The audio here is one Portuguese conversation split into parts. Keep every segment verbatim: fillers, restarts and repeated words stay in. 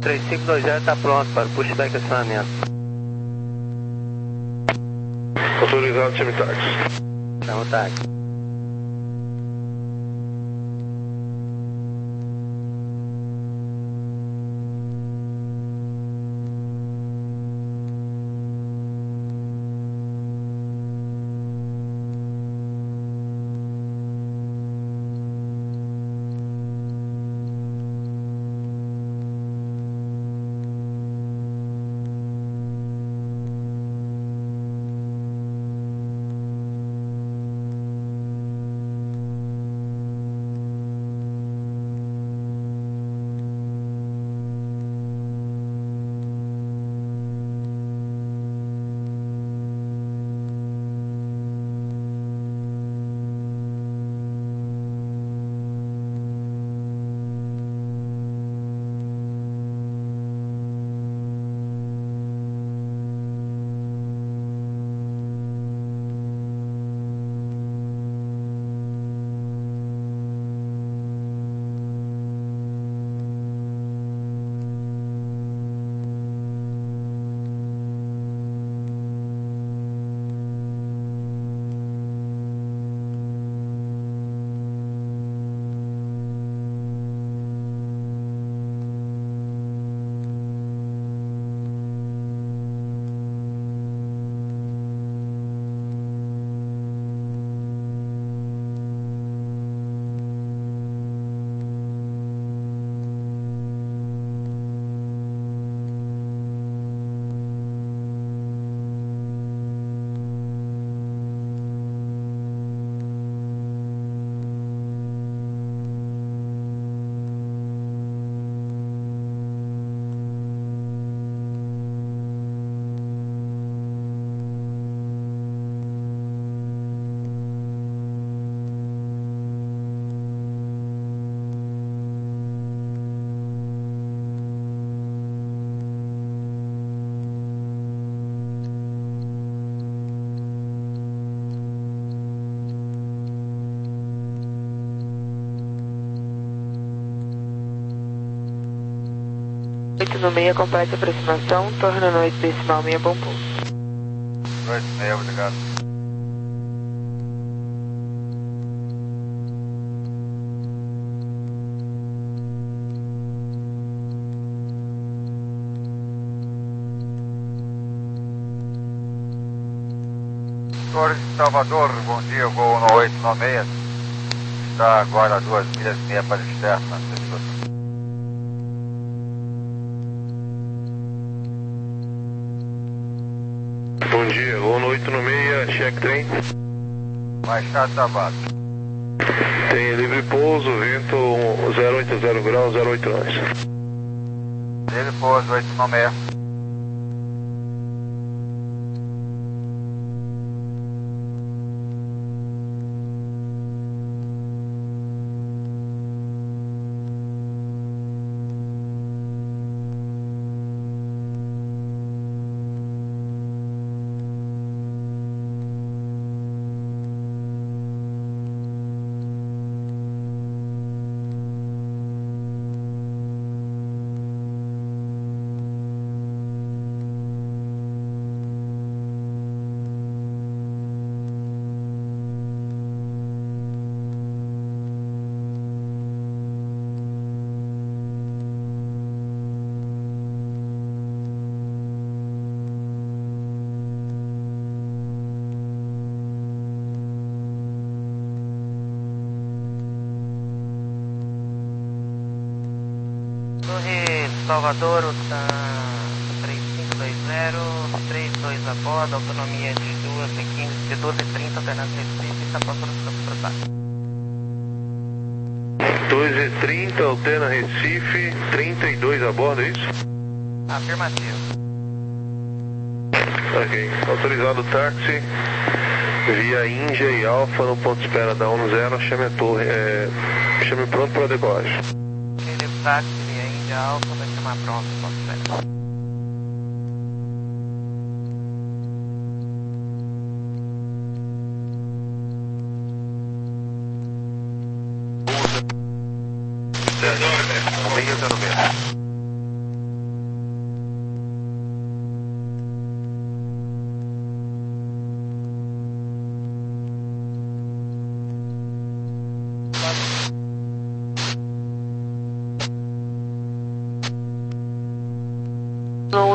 três cinco dois zero está pronto para o pushback acionamento. Autorizado, chame táxi. Chama o táxi. oito no meio, complete a aproximação, torna noite decimal meia, bom pouso. Noite meia, obrigado. Senhores de Salvador, bom dia, voo no oito nove seis. Está agora a duas milhas e meia para externa. Bom dia, voo no oito nove seis, check trem. Baixado Tabaco. Tem livre pouso, vento zero oito zero graus, zero oito nós. Livre pouso, oito nove seis. Torre Salvador, tá três cinco dois zero, três dois a bordo, autonomia de duas e quinze, de doze e trinta, alternância Recife, está pronto para o táxi. dois e trinta, alterna Recife, trinta e dois a bordo, é isso? Afirmativo. Ok, autorizado o táxi, via Índia e Alfa no ponto de espera da um zero, chame a torre, é, chame pronto para a decolagem. Aquele táxi via Índia Alfa vai chamar pronto, ponto de espera. Meio zero meio.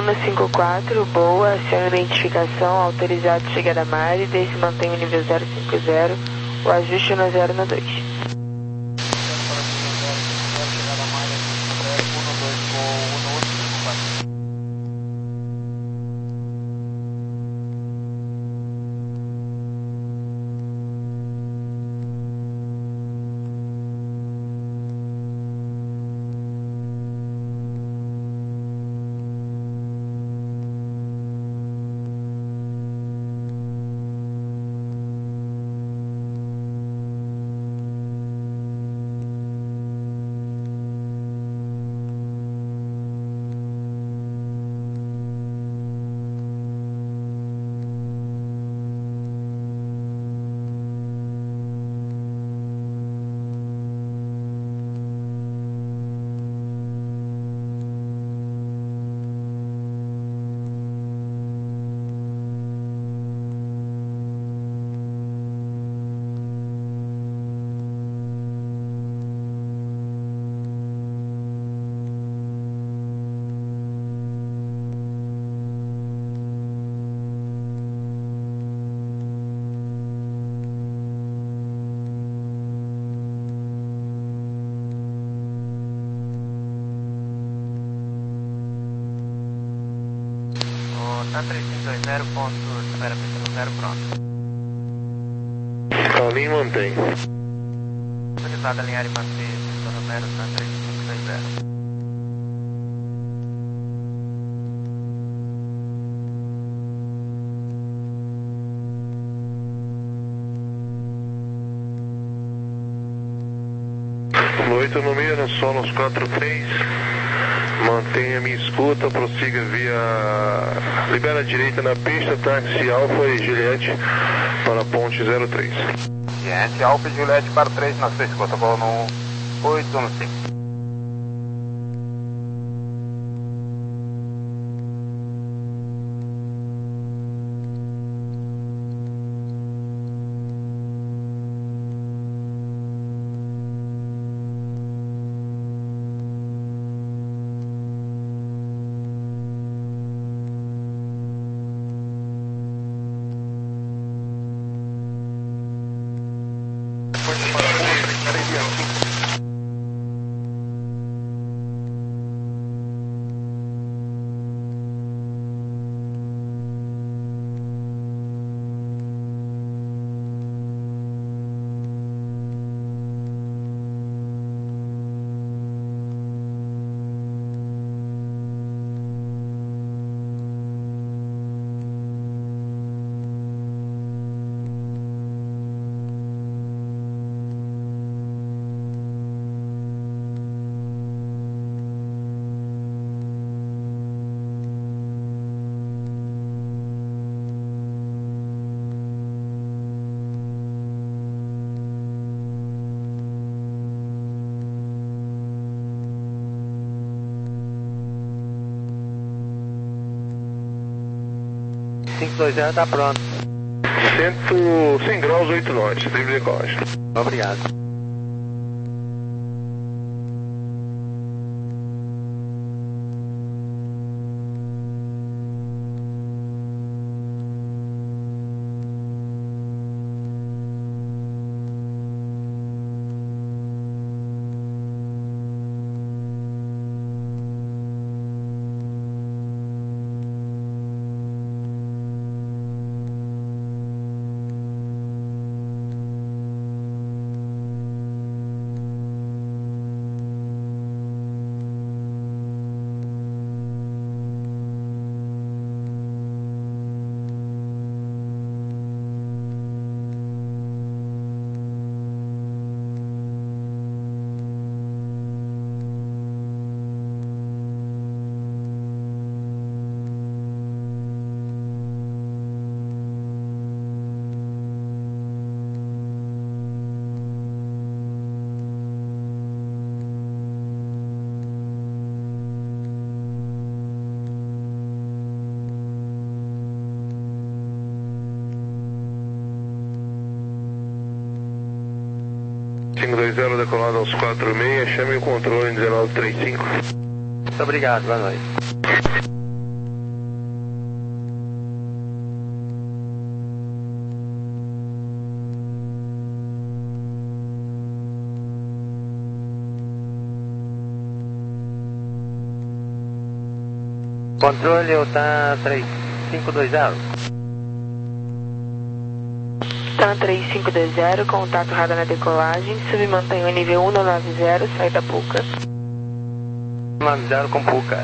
Laguna cinco quatro, boa, aciona identificação, autorizado chegada a mar e desde mantém o nível zero cinco zero, o ajuste no zero no dois. Tá três cinco dois zero, ponto, espera, pista zero, pronto. Calinho mantém. Autorizado a alinhar e manter, pista Romero, tá três cinco dois zero. oito no meio, no sol nos quatro três. Mantenha minha escuta, prossiga via... Libera a direita na pista, táxi Alfa e Juliette para a ponte zero três. Ciente, Alfa e Juliette para três na sua escuta, vou no oito no cinco. cinco dois zero tá pronto. cem graus, oito nós, livre de decolagem. Obrigado. cinco dois zero decolado aos quatro seis, chame o controle em dezenove trinta e cinco. Muito obrigado, boa noite. Controle, eu tá três cinco dois zero. TAM três cinco dois zero, contato radar na decolagem, submantenha o nível um nove zero, sai da Puca. nove zero com Puca.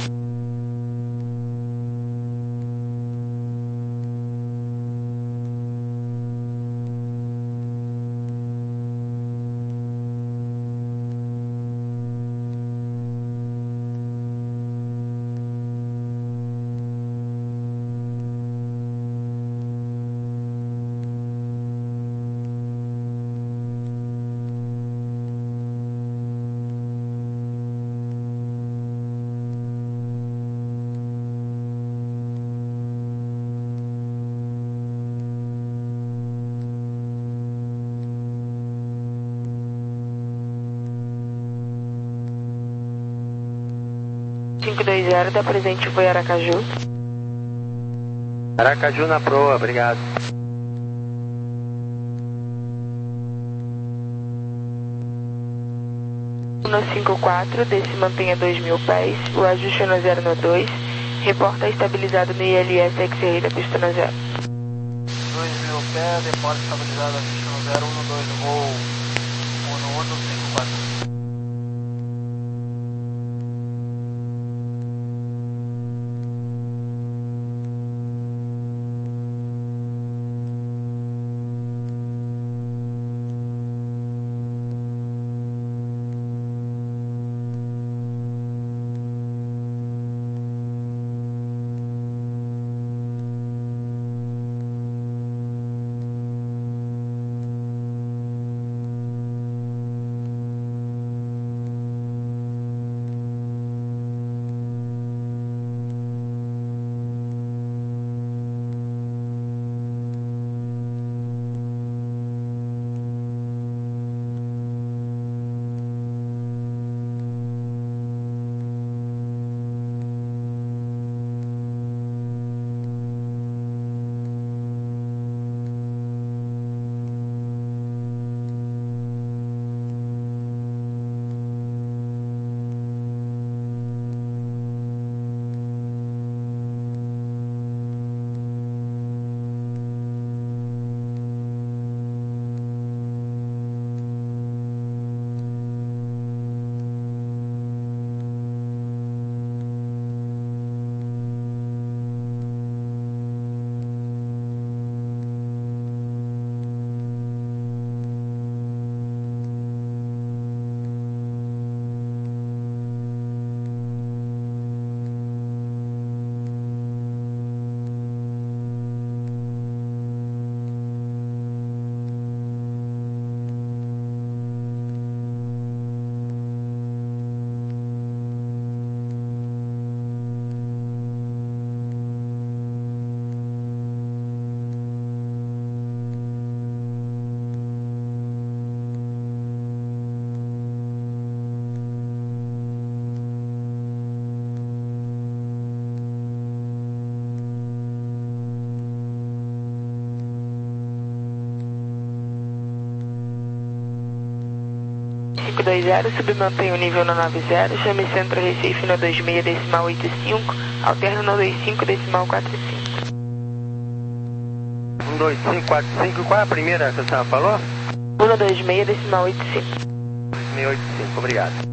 cinco dois zero, da presente foi Aracaju. Aracaju na proa, obrigado. um cinco quatro, desse mantenha dois mil pés, o ajuste é no zero no dois, reporta estabilizado no I L S X-Ray da pista no zero. dois mil pés, reporta estabilizado ajuste no zero, um no dois, voo um no um no cinco quatro. cinco dois zero, submantém o nível no nove zero, chame Centro Recife no dois seis decimal oito cinco, alterna no dois cinco decimal quatro cinco. um dois cinco quatro cinco, qual é a primeira que a senhora falou? um no dois seis decimal oito cinco. dois seis oito cinco, obrigado.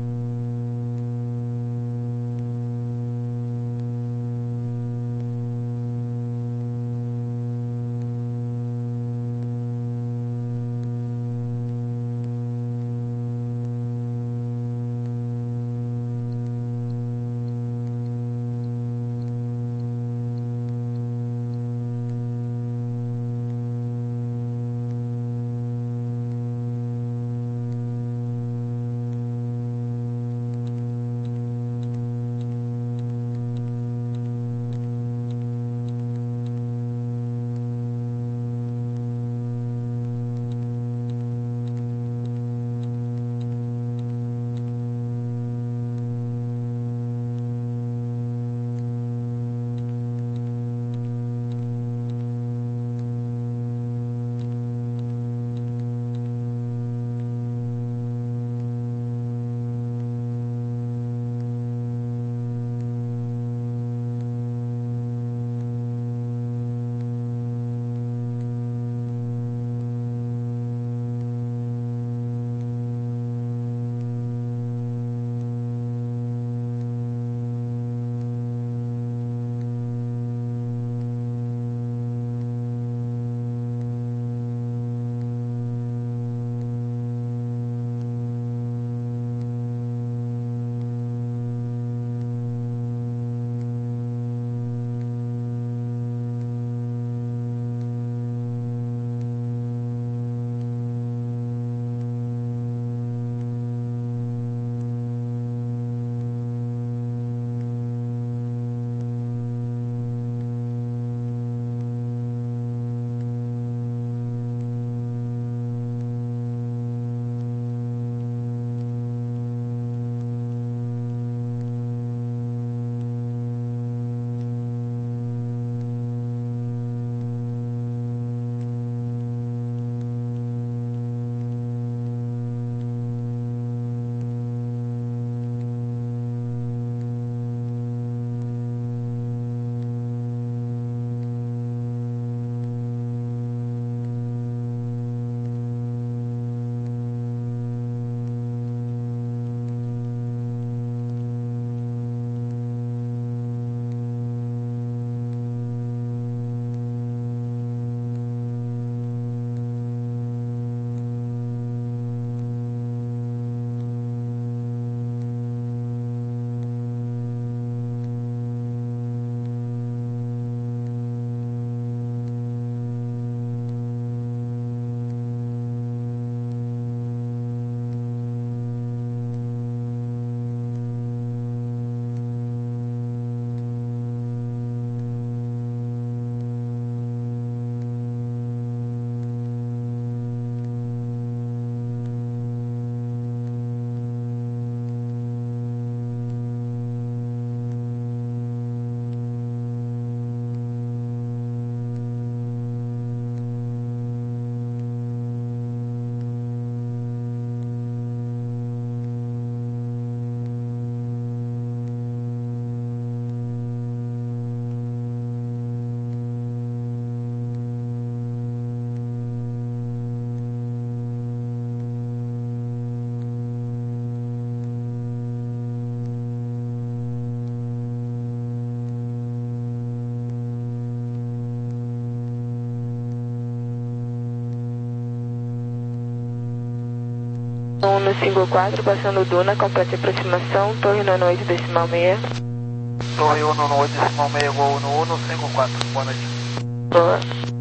um cinco quatro, passando Duna, completa aproximação, torre nono oito decimal seis. Torre um nono oito decimal seis, gol um um cinco quatro, boa noite. Boa.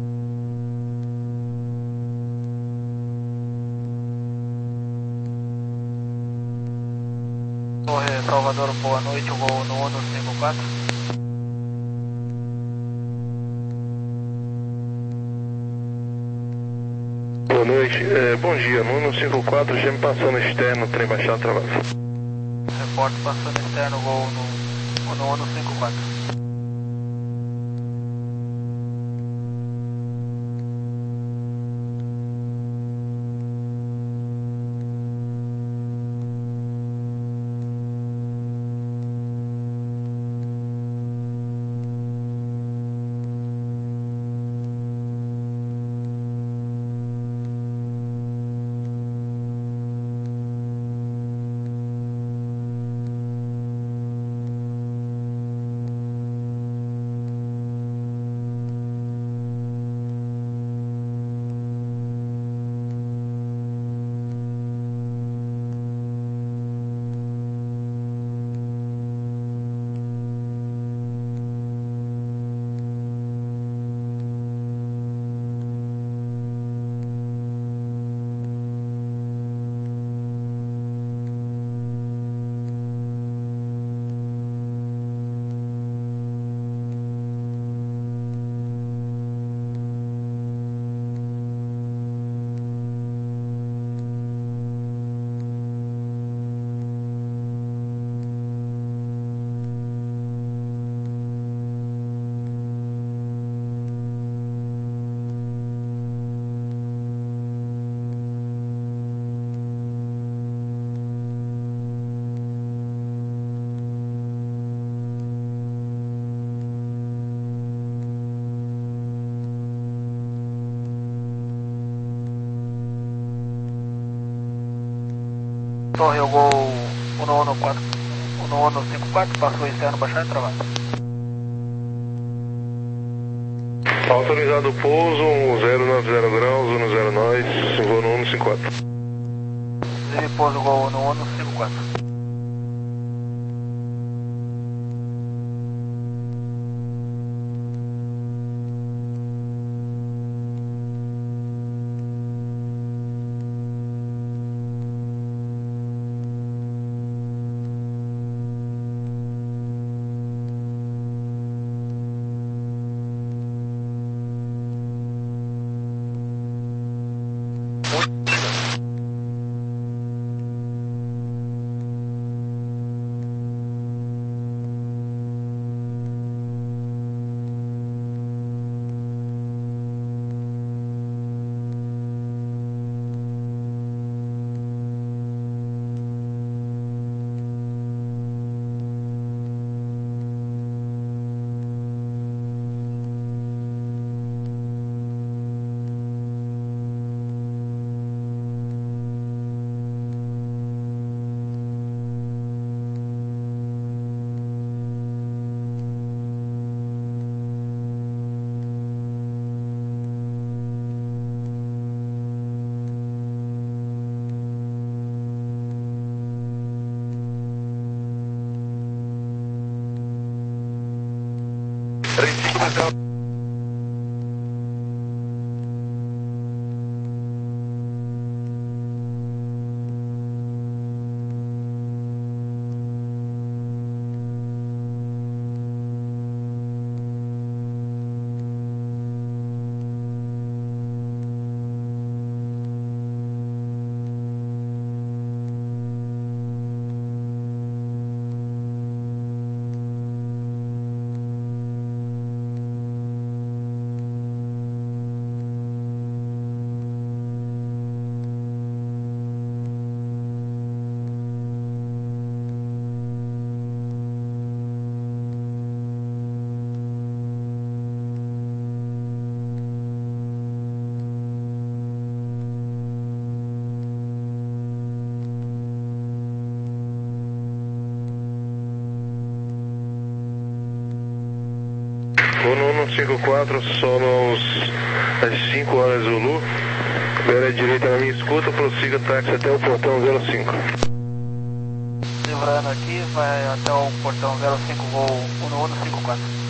Torre Salvador, boa noite, gol um um cinco quatro. Boa noite, é, bom dia, no um cinco quatro, já me passando externo, trem baixado, travado. Reporte passando externo, gol no um um cinco quatro. Torre, eu vou um um quatro, um um cinco quatro, passou externo, baixar e travado. Autorizado o pouso, um zero nove zero graus, um zero nós, voo no um cinco quatro. Zero pouso, gol um um cinco quatro. um um cinco quatro, sono às cinco horas Zulu, Libera direita na minha escuta, prossiga táxi até o portão zero cinco. Livrando aqui, vai até o portão zero cinco, voo um um cinco quatro.